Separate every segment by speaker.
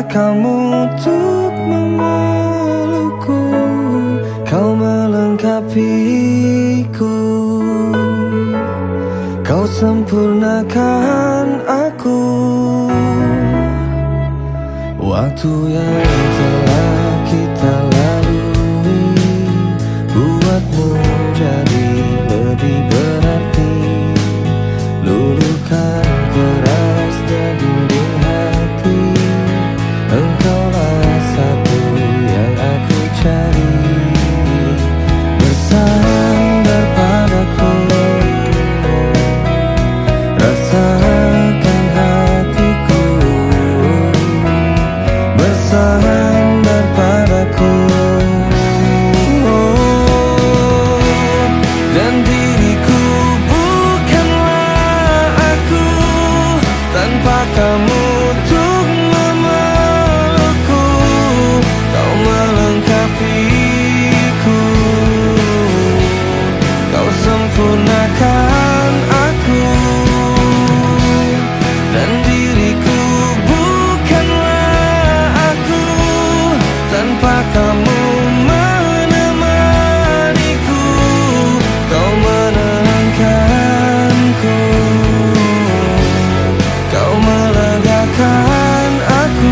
Speaker 1: kamu untuk memelukku, kau melengkapiku, kau sempurnakan aku. Waktu yang telah kita lalui buatmu jadi lebih berarti. Luluhkan keras dan dinding hati, engkaulah satu yang aku cari. Bersandar padaku, rasakan hatiku. Bersandar padaku, oh, dan diriku bukanlah aku tanpa kamu untuk memelukku, kau melengkapiku, kau sempurnakan aku. Dan diriku bukanlah aku tanpa kamu menemaniku, kau menenangkanku, kau melegakan aku.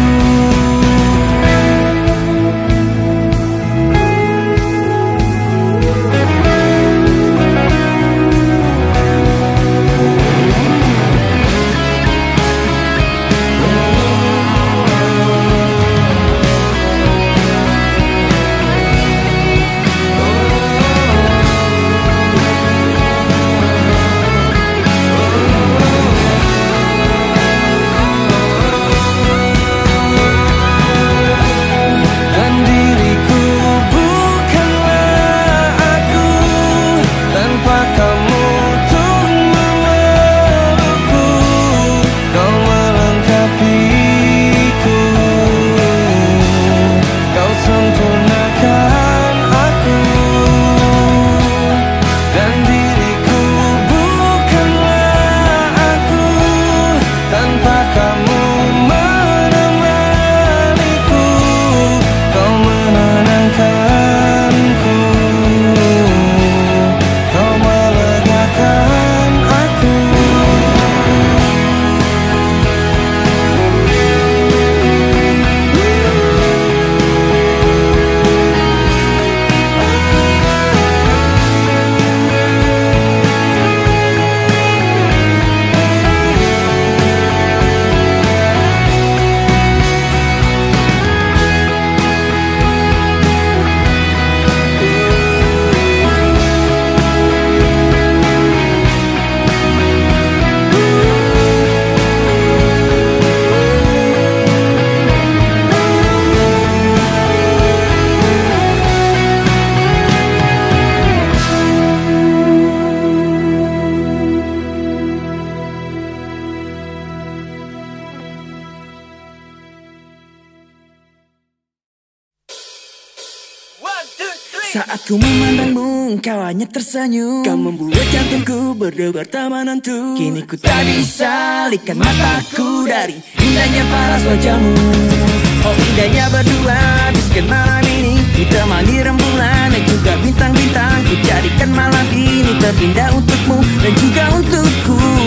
Speaker 2: Saat ku memandangmu, kau hanya tersenyum. Kau membuat jantungku berdebar tak menentu. Kini ku tak bisa alihkan mataku dari indahnya paras wajahmu. Oh indahnya berdua di sekian malam ini, ditemani rembulan dan juga bintang-bintang. Ku jadikan malam ini terindah untukmu dan juga untukku.